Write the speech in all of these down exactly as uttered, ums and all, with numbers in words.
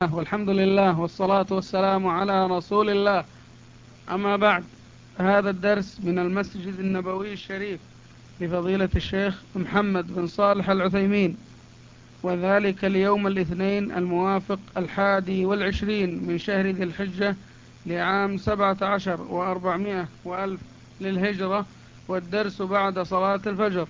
والحمد لله والصلاة والسلام على رسول الله. أما بعد، هذا الدرس من المسجد النبوي الشريف لفضيلة الشيخ محمد بن صالح العثيمين، وذلك اليوم الاثنين الموافق الحادي والعشرين من شهر ذي الحجة لعام سبعة عشر وأربعمائة وألف للهجرة، والدرس بعد صلاة الفجر.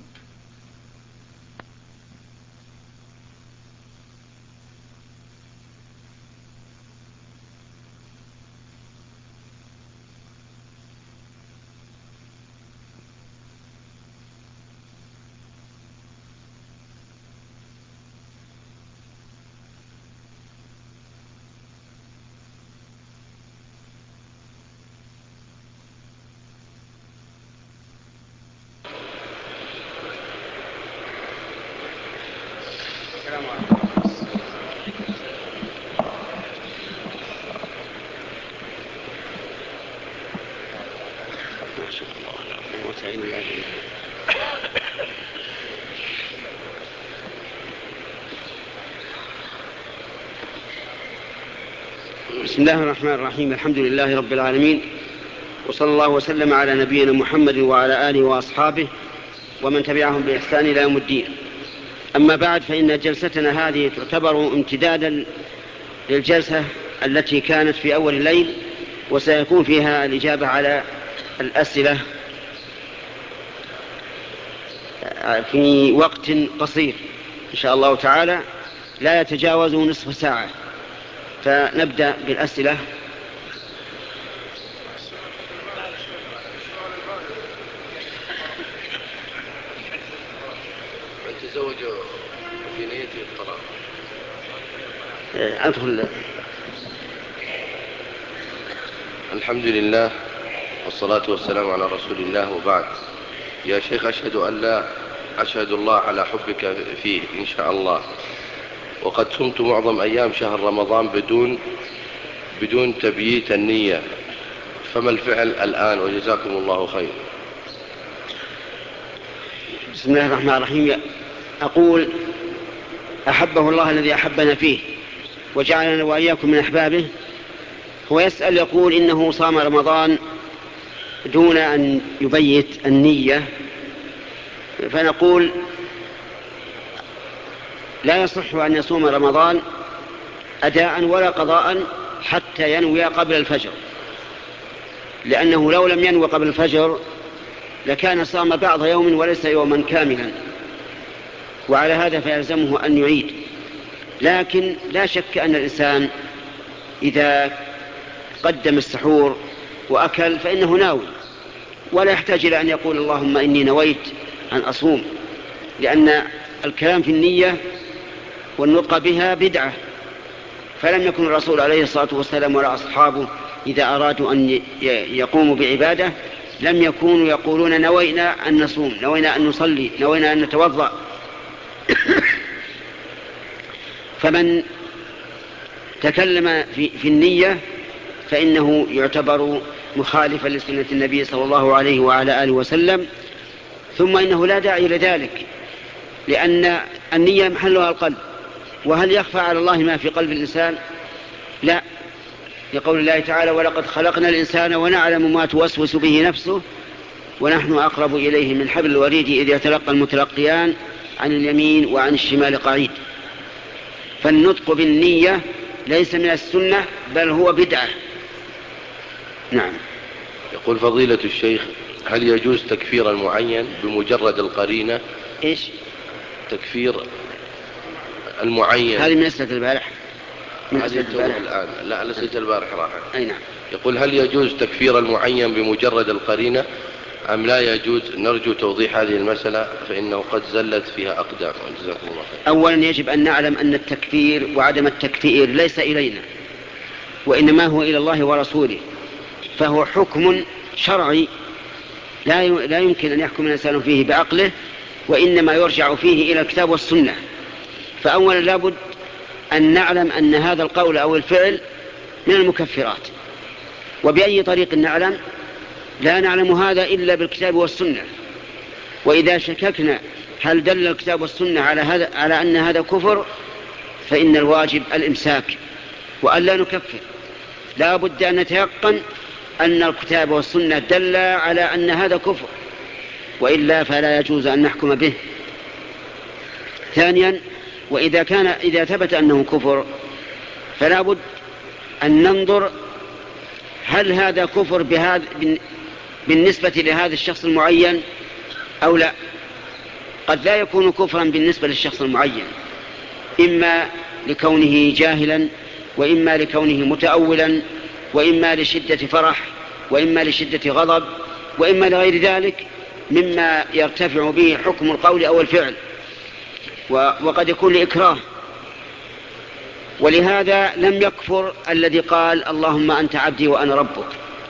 بسم الله الرحمن الرحيم. الحمد لله رب العالمين، وصلى الله وسلم على نبينا محمد وعلى آله وأصحابه ومن تبعهم بإحسان إلى يوم الدين. أما بعد، فإن جلستنا هذه تعتبر امتدادا للجلسة التي كانت في أول الليل، وسيكون فيها الإجابة على الأسئلة في وقت قصير إن شاء الله تعالى لا يتجاوز نصف ساعة. فنبدأ بالأسئلة. من تزوج في نية الطلاق أدخل. الحمد لله والصلاة والسلام على رسول الله، وبعد. يا شيخ، أشهد أن لا أشهد الله على حبك فيه إن شاء الله، وقد صمت معظم أيام شهر رمضان بدون بدون تبييت النية، فما الفعل الآن؟ وجزاكم الله خير. بسم الله الرحمن الرحيم. أقول: أحبه الله الذي أحبنا فيه وجعلنا وإياكم من أحبابه. هو يسأل يقول إنه صام رمضان دون أن يبيت النية، فنقول: لا يصح أن يصوم رمضان أداء ولا قضاء حتى ينوي قبل الفجر، لأنه لو لم ينوي قبل الفجر لكان صام بعض يوم وليس يوما كاملا، وعلى هذا فيلزمه أن يعيد. لكن لا شك أن الإنسان إذا قدم السحور وأكل فإنه ناوي، ولا يحتاج إلى أن يقول اللهم إني نويت أن أصوم، لأن الكلام في النية والنطق بها بدعة. فلم يكن الرسول عليه الصلاة والسلام ولا أصحابه إذا أرادوا أن يقوموا بعبادة لم يكونوا يقولون نوينا أن نصوم، نوينا أن نصلي، نوينا أن نتوضأ. فمن تكلم في, في النية فإنه يعتبر مخالفا لسنة النبي صلى الله عليه وعلى آله وسلم. ثم إنه لا داعي لذلك، لأن النية محلها القلب، وهل يخفى على الله ما في قلب الإنسان؟ لا، لقول الله تعالى: ولقد خلقنا الإنسان ونعلم ما توسوس به نفسه ونحن أقرب إليه من حبل الوريد إذ يتلقى المتلقيان عن اليمين وعن الشمال قعيد. فالنطق بالنية ليس من السنة، بل هو بدعة. نعم. يقول فضيلة الشيخ: هل يجوز تكفير المعين بمجرد القرينة؟ إيش تكفير المعين؟ هذه من أسئلة البارح. من أسئلة البارح الآن؟ لا، أسئلة البارح راحت. أي نعم. يقول: هل يجوز تكفير المعين بمجرد القرينة أم لا يجوز؟ نرجو توضيح هذه المسألة فإنه قد زلت فيها أقدام. جزاكم الله خير. أولا يجب أن نعلم أن التكفير وعدم التكفير ليس إلينا، وإنما هو إلى الله ورسوله، فهو حكم شرعي لا يمكن أن يحكم الإنسان فيه بعقله، وإنما يرجع فيه إلى الكتاب والسنة. فأولا لابد أن نعلم أن هذا القول أو الفعل من المكفرات. وبأي طريق نعلم؟ لا نعلم هذا إلا بالكتاب والسنة. وإذا شككنا هل دل الكتاب والسنة على هذا على أن هذا كفر، فإن الواجب الإمساك وأن لا نكفر، لا بد أن نتيقن أن الكتاب والسنة دل على أن هذا كفر، وإلا فلا يجوز أن نحكم به. ثانيا، وإذا كان إذا ثبت أنه كفر فلا بد أن ننظر هل هذا كفر بهذا بالنسبة لهذا الشخص المعين أو لا. قد لا يكون كفرا بالنسبة للشخص المعين، إما لكونه جاهلا، وإما لكونه متأولا، وإما لشدة فرح، وإما لشدة غضب، وإما لغير ذلك مما يرتفع به حكم القول أو الفعل، وقد يكون لإكراه. ولهذا لم يكفر الذي قال اللهم أنت عبدي وأنا ربك،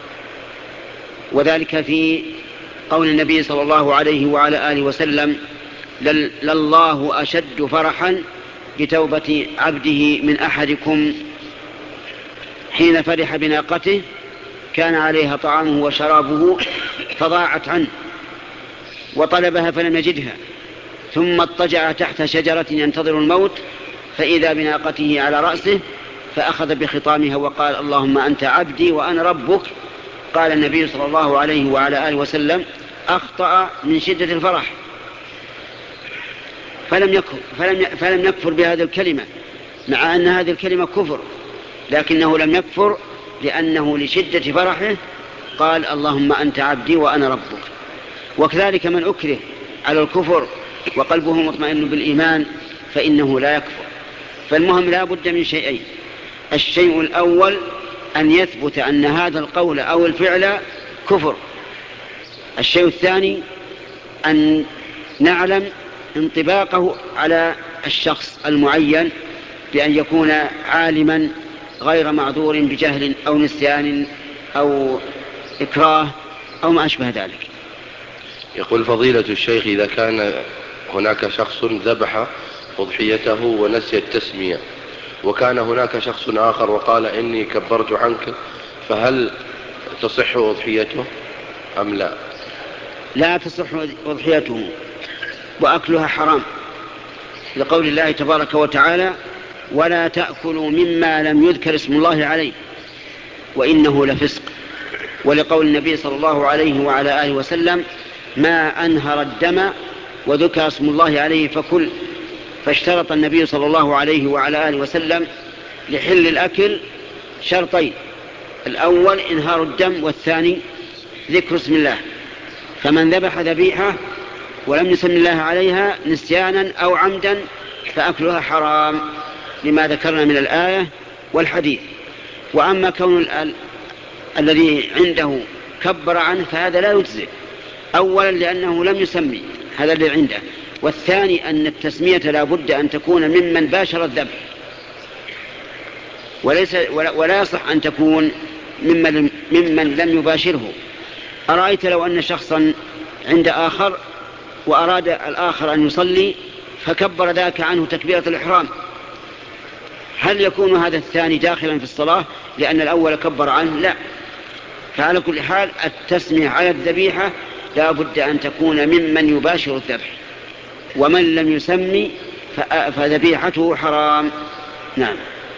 وذلك في قول النبي صلى الله عليه وعلى آله وسلم لله أشد فرحا بتوبة عبده من أحدكم حين فرح بناقته كان عليها طعامه وشرابه فضاعت عنه وطلبها فلم يجدها، ثم اضطجع تحت شجرة ينتظر الموت فإذا بناقته على رأسه فأخذ بخطامها وقال اللهم أنت عبدي وأنا ربك. قال النبي صلى الله عليه وعلى آله وسلم أخطأ من شدة الفرح، فلم يكفر, فلم فلم يكفر بهذه الكلمة، مع أن هذه الكلمة كفر، لكنه لم يكفر لأنه لشدة فرحه قال اللهم أنت عبدي وأنا ربك. وكذلك من أكره على الكفر وقلبه مطمئن بالإيمان فإنه لا يكفر. فالمهم لا بد من شيئين: الشيء الأول أن يثبت أن هذا القول أو الفعل كفر. الشيء الثاني أن نعلم انطباقه على الشخص المعين بأن يكون عالما غير معذور بجهل أو نسيان أو إكراه أو ما أشبه ذلك. يقول فضيلة الشيخ إذا كان هناك شخص ذبح أضحيته ونسي التسمية، وكان هناك شخص آخر وقال إني كبرت عنك، فهل تصح أضحيته أم لا؟ لا تصح أضحيته، وأكلها حرام، لقول الله تبارك وتعالى ولا تأكلوا مما لم يذكر اسم الله عليه وإنه لفسق، ولقول النبي صلى الله عليه وعلى آله وسلم ما أنهر الدم وذكر اسم الله عليه فكل. فاشترط النبي صلى الله عليه وعلى آله وسلم لحل الأكل شرطين: الأول إنهار الدم، والثاني ذكر اسم الله. فمن ذبح ذبيحة ولم يسم الله عليها نسيانا أو عمدا فأكلها حرام لما ذكرنا من الآية والحديث. وأما كون ال... الذي عنده كبر عنه فهذا لا يجزئ، أولا لأنه لم يسمي هذا الذي عنده، والثاني أن التسمية لا بد أن تكون ممن باشر الذبح، وليس ولا يصح أن تكون ممن, ممن لم يباشره. أرأيت لو أن شخصا عند آخر وأراد الآخر أن يصلي فكبر ذاك عنه تكبيرة الإحرام، هل يكون هذا الثاني داخلا في الصلاة لأن الأول كبر عنه؟ لا. فعلى كل حال التسمية على الذبيحة لا بد أن تكون ممن يباشر الذبح، ومن لم يسمي فذبيحته حرام. نعم.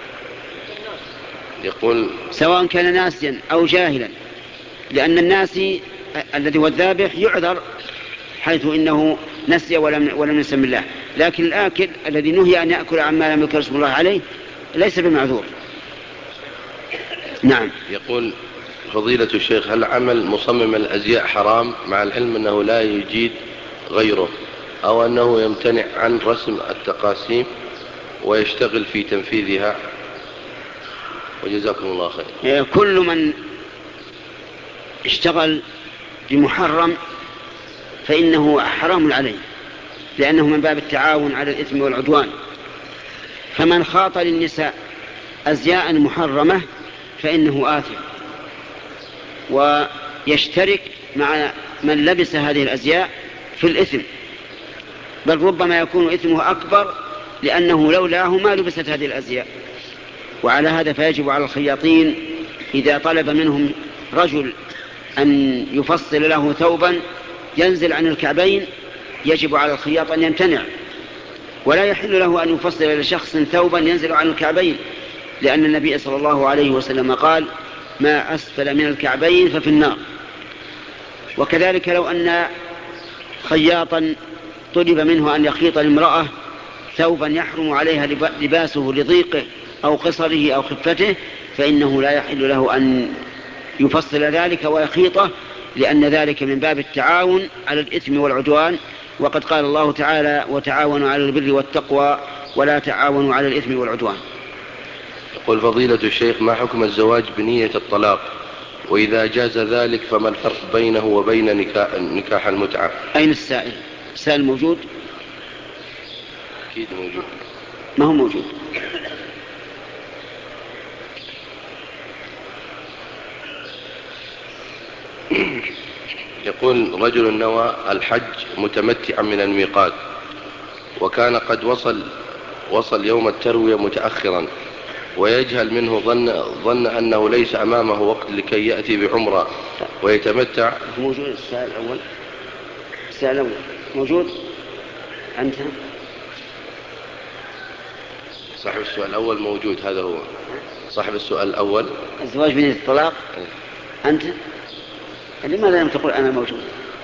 يقول سواء كان ناسيا أو جاهلا، لأن الناسي الذي هو الذابح يعذر حيث إنه نسي ولم, ولم يسمي الله، لكن الآكل الذي نهي أن يأكل عما لم يذكر اسم الله عليه ليس بمعذور. نعم. يقول فضيلة الشيخ هل عمل مصمم الأزياء حرام مع العلم أنه لا يجيد غيره، أو أنه يمتنع عن رسم التقاسيم ويشتغل في تنفيذها؟ وجزاكم الله خير. كل من اشتغل بمحرم فإنه حرام عليه، لأنه من باب التعاون على الإثم والعدوان. فمن خاط للنساء أزياء محرمة فإنه آثم، ويشترك مع من لبس هذه الأزياء في الإثم، بل ربما يكون إثمه أكبر لأنه لولاه ما لبست هذه الأزياء. وعلى هذا فيجب على الخياطين إذا طلب منهم رجل أن يفصل له ثوبا ينزل عن الكعبين يجب على الخياط أن يمتنع، ولا يحل له أن يفصل لشخص ثوبا ينزل عن الكعبين، لأن النبي صلى الله عليه وسلم قال ما أسفل من الكعبين ففي النار. وكذلك لو أن خياطا طلب منه أن يخيط لامرأة ثوبا يحرم عليها لباسه لضيقه أو قصره أو خفته، فإنه لا يحل له أن يفصل ذلك ويخيطه، لأن ذلك من باب التعاون على الإثم والعدوان، وقد قال الله تعالى وتعاونوا على البر والتقوى ولا تعاونوا على الإثم والعدوان. يقول فضيلة الشيخ ما حكم الزواج بنية الطلاق، وإذا جاز ذلك فما الفرق بينه وبين نكاح, نكاح المتعة؟ أين السائل؟ السائل موجود؟ أكيد موجود. ما هو موجود؟ يقول رجل نوى الحج متمتعا من الميقات، وكان قد وصل وصل يوم التروية متأخرا، ويجهل منه ظن, ظن أنه ليس أمامه وقت لكي يأتي بعمرة ويتمتع. موجود السؤال الأول؟ السؤال الأول موجود؟ أنت؟ صاحب السؤال الأول موجود، هذا هو صاحب السؤال الأول. الزواج بنية الطلاق. أنت؟ لماذا لم تقول أنا موجود؟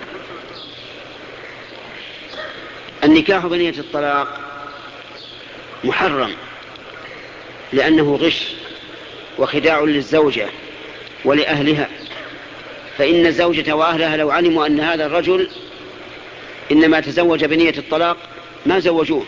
النكاح بنية الطلاق محرم، لأنه غش وخداع للزوجة ولأهلها، فإن الزوجة وأهلها لو علموا أن هذا الرجل إنما تزوج بنية الطلاق ما زوجوه،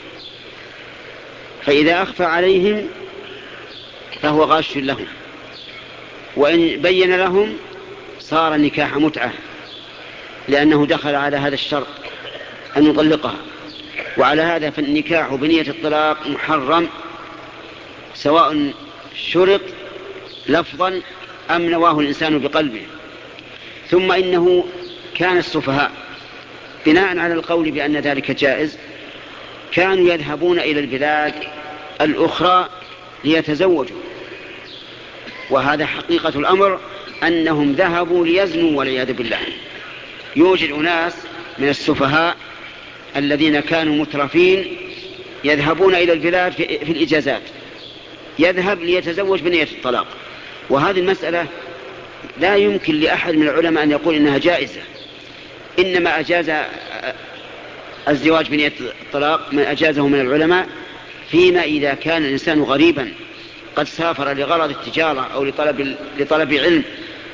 فإذا أخفى عليهم فهو غاش لهم، وإن بين لهم صار نكاح متعة، لأنه دخل على هذا الشرط أن يطلقها. وعلى هذا فالنكاح بنية الطلاق محرم، سواء شرط لفظا أم نواه الإنسان بقلبه. ثم إنه كان السفهاء بناء على القول بأن ذلك جائز كانوا يذهبون إلى البلاد الأخرى ليتزوجوا، وهذا حقيقة الأمر أنهم ذهبوا ليزنوا والعياذ بالله. يوجد أناس من السفهاء الذين كانوا مترفين يذهبون إلى البلاد في, في الإجازات، يذهب ليتزوج بنية الطلاق، وهذه المسألة لا يمكن لأحد من العلماء أن يقول إنها جائزة. إنما أجاز الزواج بنية الطلاق من أجازه من العلماء فيما إذا كان الإنسان غريبا قد سافر لغرض التجارة أو لطلب, لطلب علم،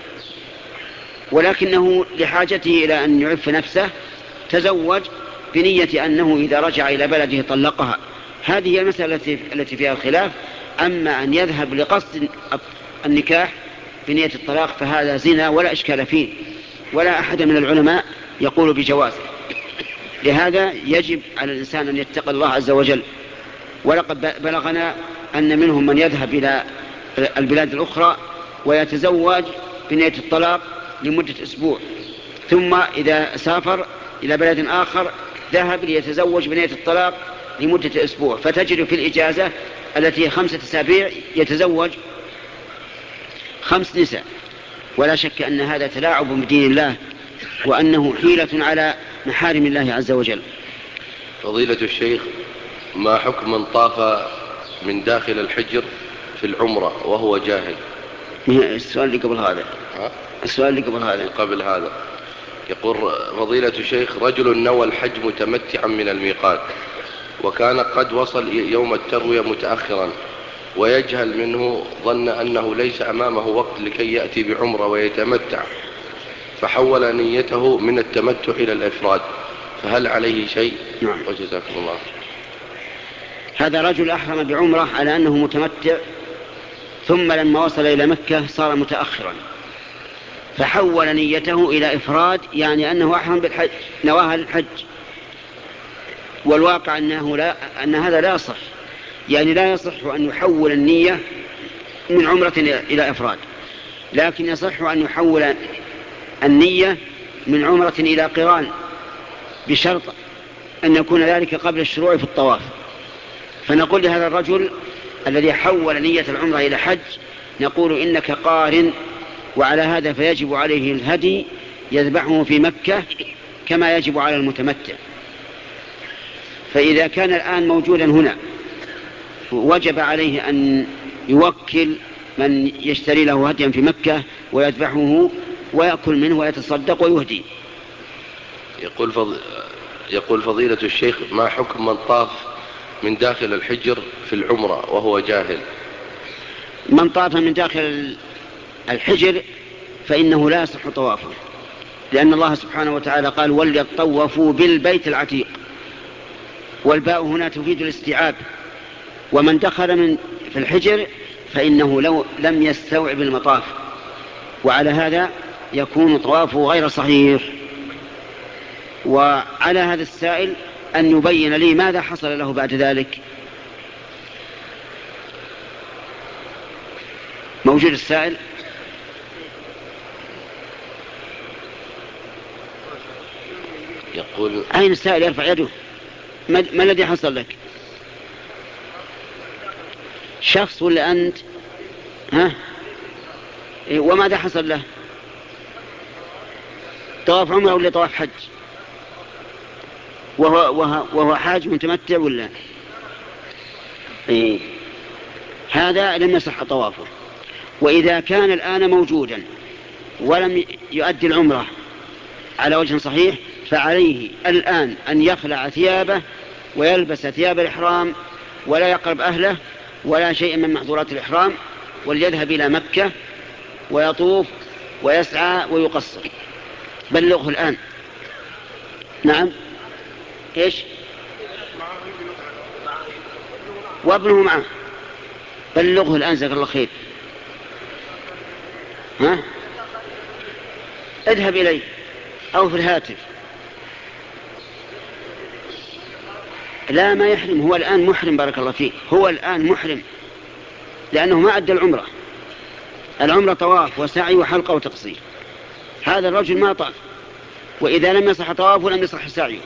ولكنه لحاجته إلى أن يعف نفسه تزوج بنية أنه إذا رجع إلى بلده طلقها. هذه هي المسألة التي فيها الخلاف. أما أن يذهب لقصد النكاح بنية الطلاق فهذا زنا ولا إشكال فيه، ولا أحد من العلماء يقول بجوازه. لهذا يجب على الإنسان أن يتقي الله عز وجل. ولقد بلغنا أن منهم من يذهب إلى البلاد الأخرى ويتزوج بنية الطلاق لمدة أسبوع، ثم إذا سافر إلى بلد آخر ذهب ليتزوج بنية الطلاق لمدة أسبوع، فتجد في الإجازة التي هي خمسة أسابيع يتزوج خمس نساء. ولا شك أن هذا تلاعب بدين الله، وأنه حيلة على محارم الله عز وجل. فضيلة الشيخ ما حكم من طاف من داخل الحجر في العمرة وهو جاهل؟ السؤال اللي قبل هذا ها؟ السؤال اللي قبل هذا قبل هذا يقول فضيلة الشيخ رجل نوى الحج متمتعا من الميقات، وكان قد وصل يوم التروية متأخرا، ويجهل منه ظن أنه ليس أمامه وقت لكي يأتي بعمرة ويتمتع، فحول نيته من التمتع إلى الإفراد، فهل عليه شيء؟ نعم. وجزاكم الله. هذا رجل أحرم بعمرة على أنه متمتع، ثم لما وصل إلى مكة صار متأخرا، فحول نيته إلى إفراد، يعني أنه أحرم بالحج، نواها للحج. والواقع أنه لا أن هذا لا يصح، يعني لا يصح أن يحول النية من عمرة إلى إفراد، لكن يصح أن يحول النية من عمرة إلى قران، بشرط أن يكون ذلك قبل الشروع في الطواف. فنقول لهذا الرجل الذي حول نية العمرة إلى حج، نقول إنك قارن، وعلى هذا فيجب عليه الهدي يذبحه في مكة كما يجب على المتمتع. فإذا كان الآن موجودا هنا وجب عليه أن يوكل من يشتري له هديا في مكة ويذبحه ويأكل منه ويتصدق ويهدي. يقول, فض... يقول فضيلة الشيخ: ما حكم من طاف من داخل الحجر في العمرة وهو جاهل؟ من طاف من داخل الحجر فإنه لا يصح طوافه، لأن الله سبحانه وتعالى قال: وليطوفوا بالبيت العتيق، والباء هنا تفيد الاستيعاب. ومن دخل من في الحجر فإنه لو لم يستوعب المطاف، وعلى هذا يكون طوافه غير صحيح. وعلى هذا السائل أن يبين لي ماذا حصل له بعد ذلك. موجود السائل؟ يقول: أين السائل؟ يرفع يده. ما الذي حصل لك؟ شخص ولا أنت؟ ها؟ وماذا حصل له؟ طواف عمره ولا طواف حج؟ وهو, وهو, وهو حاج متمتع ولا؟ إيه؟ هذا لم يصح طوافه. وإذا كان الآن موجودا ولم يؤدي العمرة على وجه صحيح فعليه الآن أن يخلع ثيابه ويلبس ثياب الإحرام ولا يقرب أهله ولا شيء من محظورات الإحرام، وليذهب إلى مكة ويطوف ويسعى ويقصر. بلغه الآن. نعم. إيش؟ وابنه معه. بلغه الآن جزاك الله خير. ها؟ اذهب إليه أو في الهاتف. لا، ما يحرم، هو الآن محرم. بارك الله فيك، هو الآن محرم لأنه ما أدى العمرة. العمرة طواف وسعي وحلقة وتقصير. هذا الرجل ما طاف، وإذا لم يصح طوافه لم يصح سعيه.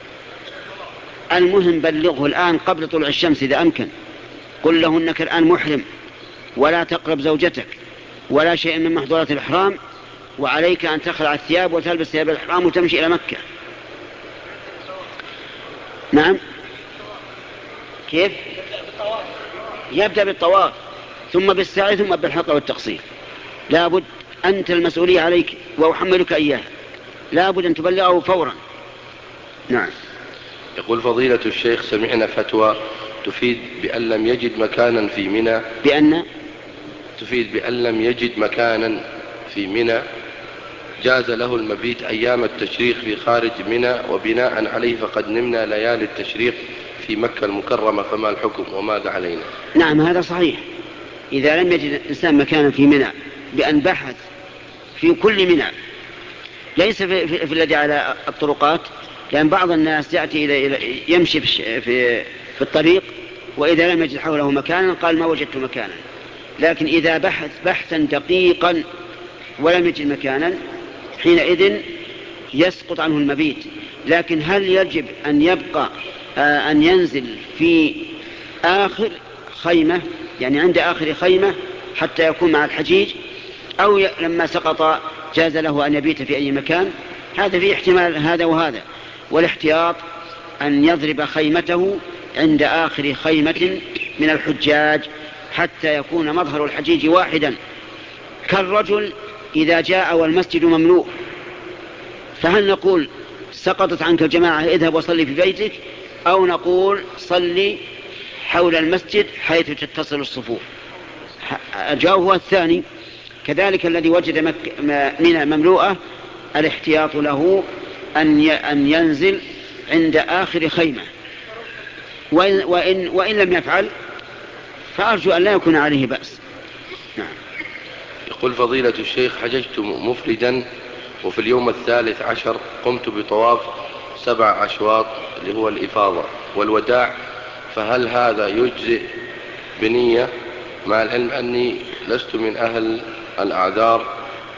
المهم بلغه الآن قبل طلوع الشمس إذا أمكن. قل له إنك الآن محرم ولا تقرب زوجتك ولا شيء من محظورات الإحرام، وعليك أن تخلع الثياب وتلبس ثياب الإحرام وتمشي إلى مكة. نعم. كيف؟ يبدأ بالطواف ثم بالسعي ثم بالحلقة والتقصير. لابد، أنت المسؤولية عليك وأحملك إياه، لابد أن تبلغه فورا. نعم. يقول فضيلة الشيخ: سمعنا فتوى تفيد بأن لم يجد مكانا في منى بأن تفيد بأن لم يجد مكانا في منى جاز له المبيت أيام التشريق في خارج منى، وبناء عليه فقد نمنا ليالي التشريق في مكة المكرمة، فما الحكم وماذا علينا؟ نعم، هذا صحيح. إذا لم يجد الإنسان مكانا في منى بأن بحث في كل منى، ليس في, في, في الذي على الطرقات، لأن بعض الناس يأتي إلى يمشي في, في, في الطريق وإذا لم يجد حوله مكانا قال ما وجدت مكانا. لكن إذا بحث بحثا دقيقا ولم يجد مكانا حينئذ يسقط عنه المبيت. لكن هل يجب أن يبقى آه أن ينزل في آخر خيمة، يعني عند آخر خيمة حتى يكون مع الحجيج، أو ي... لما سقط جاز له أن يبيت في أي مكان؟ هذا فيه احتمال هذا وهذا. والاحتياط أن يضرب خيمته عند آخر خيمة من الحجاج حتى يكون مظهر الحجيج واحدا. كالرجل إذا جاء والمسجد مملوء، فهل نقول سقطت عنك الجماعة اذهب وصلي في بيتك، أو نقول صلي حول المسجد حيث تتصل الصفوف؟ الجواب هو الثاني. كذلك الذي وجد منى مملوءة الاحتياط له أن ينزل عند آخر خيمة، وإن, وإن, وإن لم يفعل فأرجو أن لا يكون عليه بأس. نعم. يقول فضيلة الشيخ: حججت مفردا وفي اليوم الثالث عشر قمت بطواف سبع أشواط اللي هو الإفاضة والوداع، فهل هذا يجزئ بنية مع العلم أني لست من أهل الأعذار؟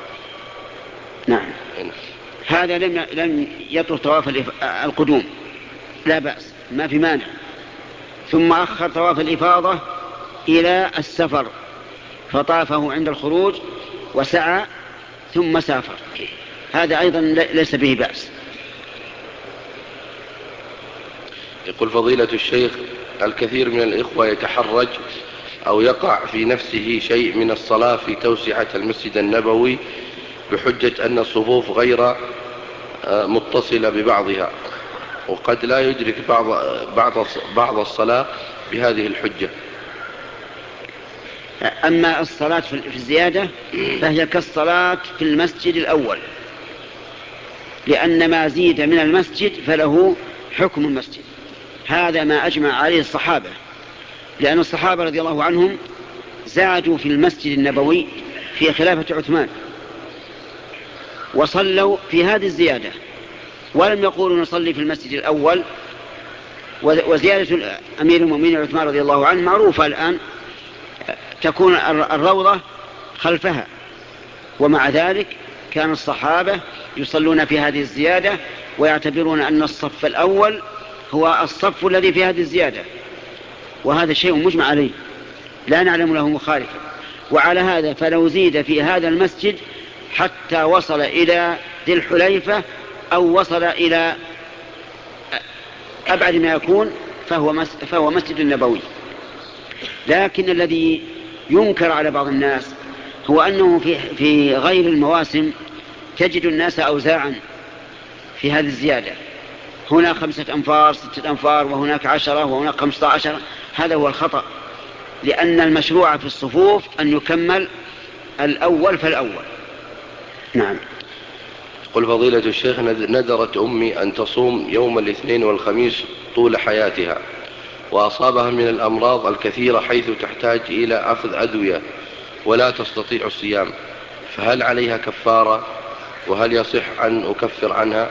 نعم. هذا لم لم يطرح طواف القدوم، لا بأس، ما في مانع. ثم أخر طواف الإفاضة إلى السفر فطافه عند الخروج وسعى ثم سافر، هذا أيضا ليس به بأس. يقول فضيلة الشيخ: الكثير من الإخوة يتحرج أو يقع في نفسه شيء من الصلاة في توسعة المسجد النبوي بحجة أن الصفوف غير متصلة ببعضها، وقد لا يدرك بعض, بعض, بعض الصلاة بهذه الحجة. أما الصلاة في الزيادة فهي كالصلاة في المسجد الأول، لأن ما زيد من المسجد فله حكم المسجد. هذا ما أجمع عليه الصحابة، لأن الصحابة رضي الله عنهم زادوا في المسجد النبوي في خلافة عثمان وصلوا في هذه الزيادة، ولم يقولوا نصلي في المسجد الأول. وزيادة أمير المؤمنين عثمان رضي الله عنه معروفة الآن، تكون الروضة خلفها، ومع ذلك كان الصحابة يصلون في هذه الزيادة ويعتبرون أن الصف الأول هو الصف الذي في هذه الزيادة، وهذا شيء مجمع عليه لا نعلم له مخالفا. وعلى هذا فلو زيد في هذا المسجد حتى وصل إلى ذي الحليفة أو وصل إلى أبعد ما يكون فهو فهو مسجد نبوي. لكن الذي ينكر على بعض الناس هو أنه في في غير المواسم تجد الناس أوزاعا في هذه الزيادة، هنا خمسة أنفار ستة أنفار وهناك عشرة وهناك خمسة عشر. هذا هو الخطأ، لأن المشروع في الصفوف أن يكمل الأول فالأول. نعم. قل فضيلة الشيخ، نذرت أمي أن تصوم يوم الاثنين والخميس طول حياتها، وأصابها من الأمراض الكثيرة حيث تحتاج إلى أخذ أدوية ولا تستطيع الصيام، فهل عليها كفارة؟ وهل يصح أن أكفر عنها؟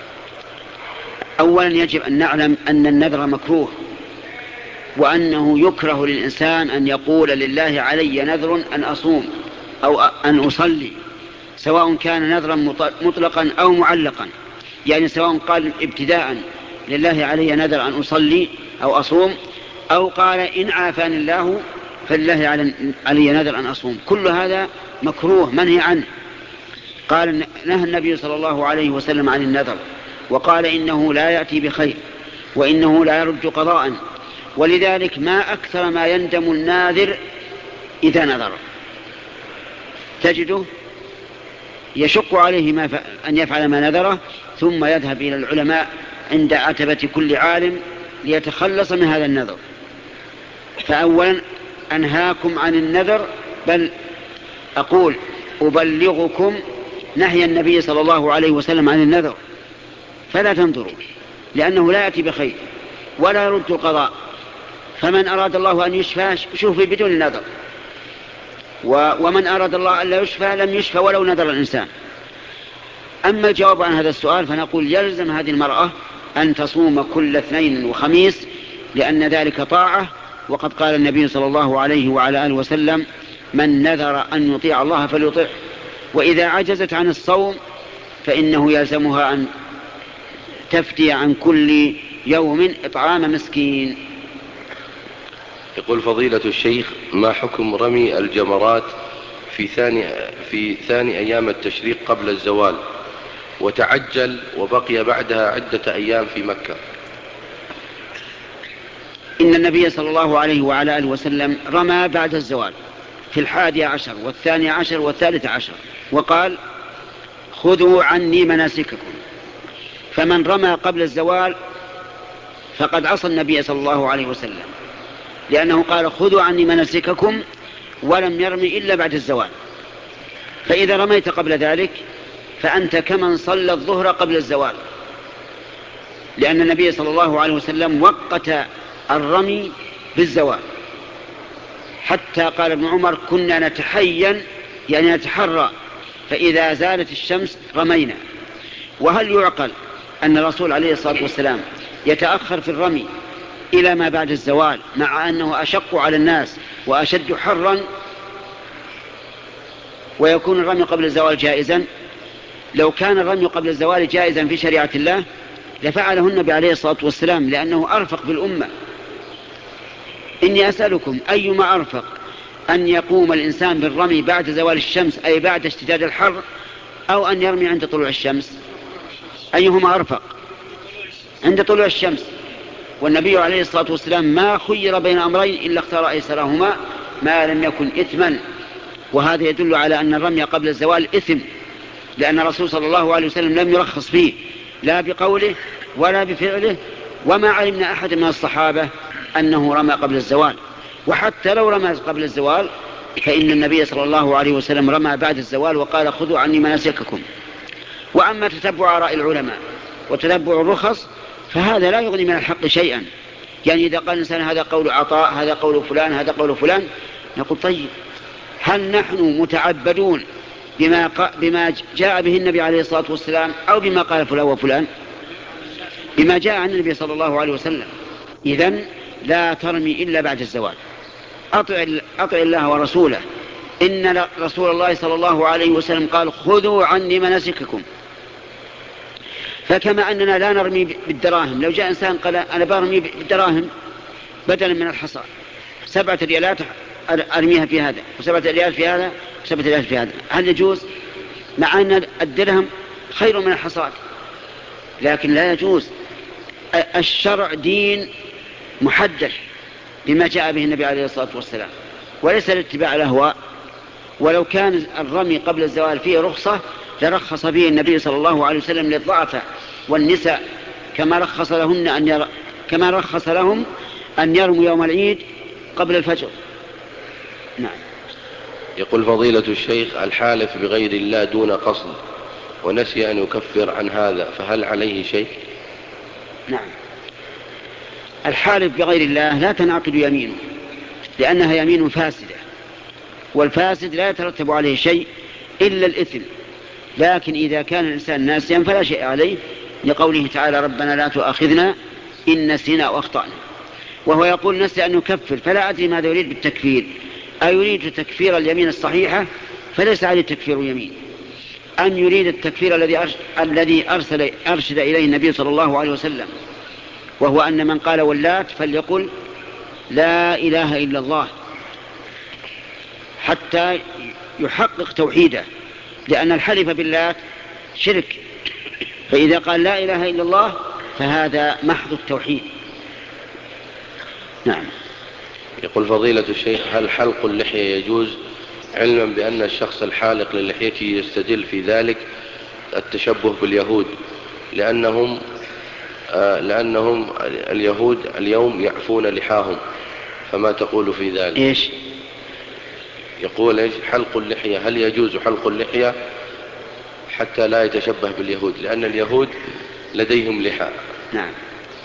أولا يجب أن نعلم أن النذر مكروه، وأنه يكره للإنسان أن يقول لله علي نذر أن أصوم أو أن أصلي، سواء كان نذرا مطلقا أو معلقا. يعني سواء قال ابتداء لله علي نذر أن أصلي أو أصوم، أو قال إن عافاني الله فلله علي نذر أن أصوم، كل هذا مكروه منهي عنه. قال نهى النبي صلى الله عليه وسلم عن النذر، وقال إنه لا يأتي بخير وإنه لا يرد قضاء، ولذلك ما أكثر ما يندم الناذر إذا نذر، تجده يشق عليه ما ف... أن يفعل ما نذره، ثم يذهب إلى العلماء عند عتبة كل عالم ليتخلص من هذا النذر. فأولا أنهاكم عن النذر، بل أقول أبلغكم نهي النبي صلى الله عليه وسلم عن النذر، فلا تنظروا، لأنه لا يأتي بخير ولا يرد القضاء. فمن أراد الله أن يشفى شوفي بدون نذر، ومن أراد الله أن لا يشفى لم يشفى ولو نذر الإنسان. أما الجواب عن هذا السؤال فنقول يلزم هذه المرأة أن تصوم كل اثنين وخميس، لأن ذلك طاعة، وقد قال النبي صلى الله عليه وعلى آله وسلم من نذر أن يطيع الله فليطيع. وإذا عجزت عن الصوم فإنه يلزمها أن تفتي عن كل يوم إطعام مسكين. يقول فضيلة الشيخ، ما حكم رمي الجمرات في ثاني, في ثاني أيام التشريق قبل الزوال، وتعجل وبقي بعدها عدة أيام في مكة؟ إن النبي صلى الله عليه وعلى آله وسلم رمى بعد الزوال في الحادي عشر والثاني عشر والثالث عشر، وقال خذوا عني مناسككم. فمن رمى قبل الزوال فقد عصى النبي صلى الله عليه وسلم، لأنه قال خذوا عني مناسككم ولم يرمي إلا بعد الزوال. فإذا رميت قبل ذلك فأنت كمن صلى الظهر قبل الزوال، لأن النبي صلى الله عليه وسلم وقت الرمي بالزوال، حتى قال ابن عمر كنا نتحين يعني نتحرى، فإذا زالت الشمس رمينا. وهل يعقل أن الرسول عليه الصلاة والسلام يتأخر في الرمي إلى ما بعد الزوال، مع أنه أشق على الناس وأشد حرا، ويكون الرمي قبل الزوال جائزا؟ لو كان الرمي قبل الزوال جائزا في شريعة الله لفعله النبي عليه الصلاة والسلام، لأنه أرفق بالأمة. إني أسألكم أيما أرفق، أن يقوم الإنسان بالرمي بعد زوال الشمس أي بعد اشتداد الحر، أو أن يرمي عند طلوع الشمس؟ أيهما أرفق؟ عند طلوع الشمس. والنبي عليه الصلاة والسلام ما خير بين أمرين إلا اختار أيسرهما، ما لم يكن إثما، وهذا يدل على أن الرمي قبل الزوال إثم، لأن الرسول صلى الله عليه وسلم لم يرخص فيه لا بقوله ولا بفعله، وما علمنا أحد من الصحابة أنه رمى قبل الزوال. وحتى لو رمى قبل الزوال فإن النبي صلى الله عليه وسلم رمى بعد الزوال وقال خذوا عني مناسككم. وأما تتبع آراء العلماء وتتبع الرخص فهذا لا يغني من الحق شيئا. يعني إذا قال الإنسان هذا قول عطاء، هذا قول فلان، هذا قول فلان، نقول طيب هل نحن متعبدون بما, بما جاء به النبي عليه الصلاة والسلام أو بما قال فلان وفلان؟ بما جاء عن النبي صلى الله عليه وسلم. إذن لا ترمي إلا بعد الزوال. أطع, أطع الله ورسوله. إن رسول الله صلى الله عليه وسلم قال خذوا عني مناسككم. فكما أننا لا نرمي بالدراهم، لو جاء إنسان قال أنا برمي بالدراهم بدلا من الحصى، سبعة ريالات أرميها في هذا وسبعة ريال في هذا وسبعة ريال في هذا، هل يجوز؟ مع أن الدرهم خير من الحصاد، لكن لا يجوز. الشرع دين محدد بما جاء به النبي عليه الصلاة والسلام، وليس لاتباع الأهواء. ولو كان الرمي قبل الزوال فيه رخصة لرخص به النبي صلى الله عليه وسلم للضعفاء والنساء، كما رخص لهن أن ير... كما رخص لهم أن يرموا يوم العيد قبل الفجر. نعم. يقول فضيلة الشيخ الحالف بغير الله دون قصد ونسي أن يكفر عن هذا فهل عليه شيء؟ نعم. الحالف بغير الله لا تنعقد يمينه، لأنها يمين فاسدة، والفاسد لا يترتب عليه شيء إلا الإثم. لكن إذا كان الإنسان ناسيا فلا شيء عليه، لقوله تعالى ربنا لا تؤاخذنا إن نسينا وأخطأنا. وهو يقول نسي أن يكفر، فلا أدري ماذا يريد بالتكفير. أيريد تكفير اليمين الصحيحة فليس عليه تكفير يمين، أم يريد التكفير الذي الذي أرسل أرشد إليه النبي صلى الله عليه وسلم، وهو أن من قال واللات فليقل لا إله إلا الله حتى يحقق توحيده، لأن الحلف بالله شرك، فإذا قال لا إله إلا الله فهذا محض التوحيد. نعم. يقول فضيلة الشيخ هل حلق اللحية يجوز، علما بأن الشخص الحالق للحيته يستدل في ذلك التشبه باليهود، لأنهم آه لأنهم اليهود اليوم يعفون لحاهم، فما تقول في ذلك؟ إيش؟ يقول إيش حلق اللحية، هل يجوز حلق اللحية حتى لا يتشبه باليهود، لأن اليهود لديهم لحى؟ نعم.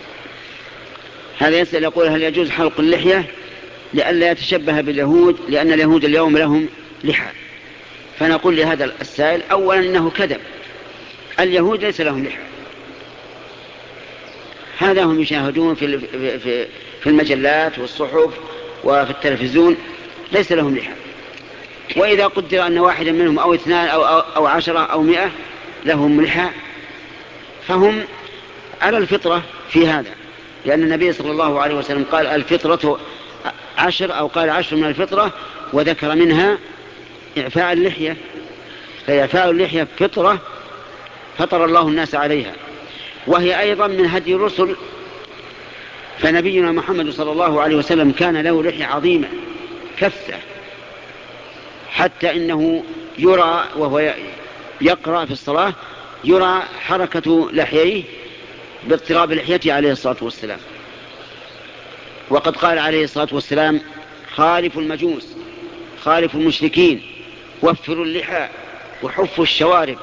هذا يسأل يقول هل يجوز حلق اللحية لئلا يتشبه باليهود، لأن اليهود اليوم لهم لحى. فنقول لهذا السائل أولا إنه كذب، اليهود ليس لهم لحى، هذا هم يشاهدون في في المجلات والصحف وفي التلفزيون، ليس لهم لحى. وإذا قدر أن واحدا منهم أو اثنان أو, أو, أو عشرة أو مئة لهم لحى فهم على الفطرة في هذا، لأن النبي صلى الله عليه وسلم قال الفطرة عشر أو قال عشر من الفطرة، وذكر منها إعفاء اللحية، فإعفاء اللحية فطرة فطر الله الناس عليها، وهي أيضا من هدي الرسل. فنبينا محمد صلى الله عليه وسلم كان له لحية عظيمة كثة، حتى إنه يرى وهو يقرأ في الصلاة يرى حركة لحييه باضطراب لحيته عليه الصلاة والسلام. وقد قال عليه الصلاة والسلام خالف المجوس خالف المشركين وفروا اللحى وحفوا الشوارب.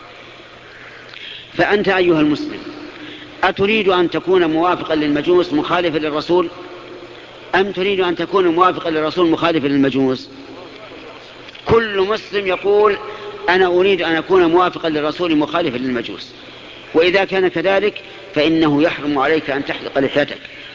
فأنت أيها المسلم أتريد أن تكون موافقا للمجوس مخالفا للرسول، أم تريد أن تكون موافقا للرسول مخالفا للمجوس؟ كل مسلم يقول أنا أريد أن أكون موافقا للرسول مخالفا للمجوس، وإذا كان كذلك فإنه يحرم عليك أن تحلق لحيتك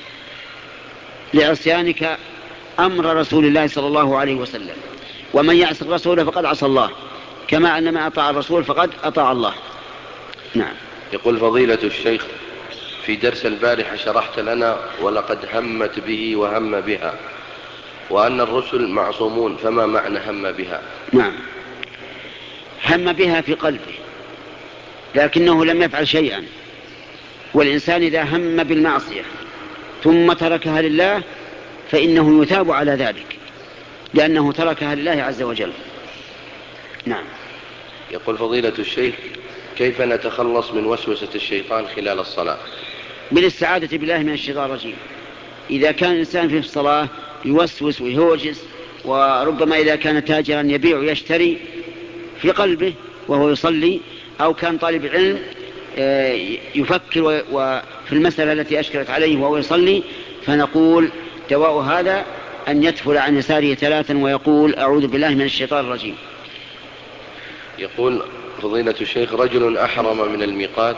لعصيانك أمر رسول الله صلى الله عليه وسلم. ومن يعص الرسول فقد عصى الله، كما أن من أطاع الرسول فقد أطاع الله. نعم. يقول فضيلة الشيخ في درس البارحة شرحت لنا ولقد همت به وهم بها، وأن الرسل معصومون، فما معنى هم بها؟ نعم، هم بها في قلبه لكنه لم يفعل شيئا. والإنسان إذا هم بالمعصية ثم تركها لله فإنه يثاب على ذلك، لأنه تركها لله عز وجل. نعم. يقول فضيلة الشيخ: كيف نتخلص من وسوسة الشيطان خلال الصلاة؟ بالاستعاذة بالله من الشيطان الرجيم. إذا كان الإنسان في الصلاة يوسوس ويهوجس، وربما إذا كان تاجرا يبيع ويشتري في قلبه وهو يصلي، أو كان طالب علم يفكر وفي المسألة التي أشكلت عليه وهو يصلي، فنقول دواء هذا أن يتفل عن يساره ثلاثا ويقول: أعوذ بالله من الشيطان الرجيم. يقول فضيلة الشيخ: رجل أحرم من الميقات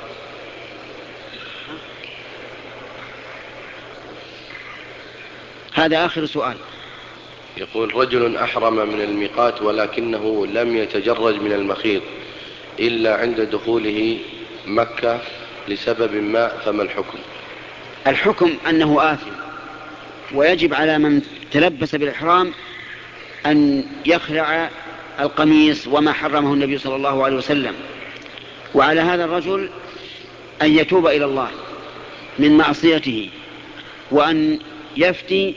هذا آخر سؤال. يقول: رجل أحرم من الميقات ولكنه لم يتجرد من المخيط إلا عند دخوله مكة لسبب ما، فما الحكم؟ الحكم أنه آثم، ويجب على من تلبس بالإحرام أن يخلع القميص وما حرمه النبي صلى الله عليه وسلم، وعلى هذا الرجل أن يتوب إلى الله من معصيته، وأن يفتي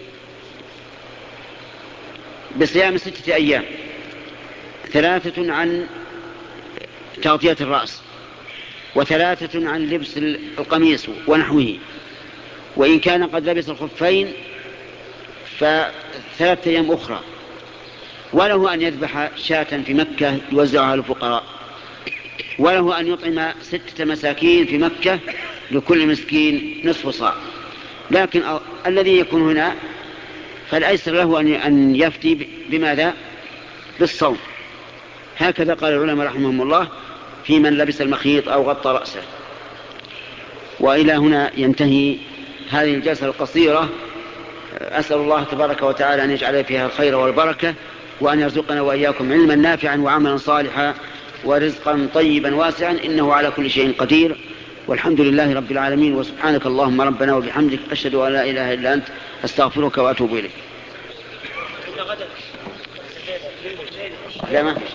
بصيام ستة أيام، ثلاثة عن تغطية الرأس، وثلاثة عن لبس القميص ونحوه، وإن كان قد لبس الخفين فثلاثة أيام أخرى. وله أن يذبح شاة في مكة يوزعها للفقراء، وله أن يطعم ستة مساكين في مكة لكل مسكين نصف صاع. لكن الذي يكون هنا فالأيسر له أن يفتي بماذا؟ بالصوم. هكذا قال العلماء رحمهم الله في من لبس المخيط أو غطى رأسه. وإلى هنا ينتهي هذه الجلسة القصيرة. أسأل الله تبارك وتعالى أن يجعل فيها الخير والبركة، وأن يرزقنا وإياكم علما نافعا وعملا صالحا ورزقا طيبا واسعا، إنه على كل شيء قدير، والحمد لله رب العالمين. وسبحانك اللهم ربنا وبحمدك، أشهد أن لا إله إلا أنت، أستغفرك وأتوب إليك. لا ما فيش.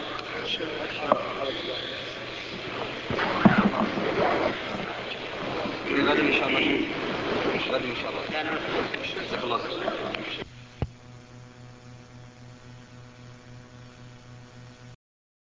غدا إن شاء الله. غدا إن شاء الله.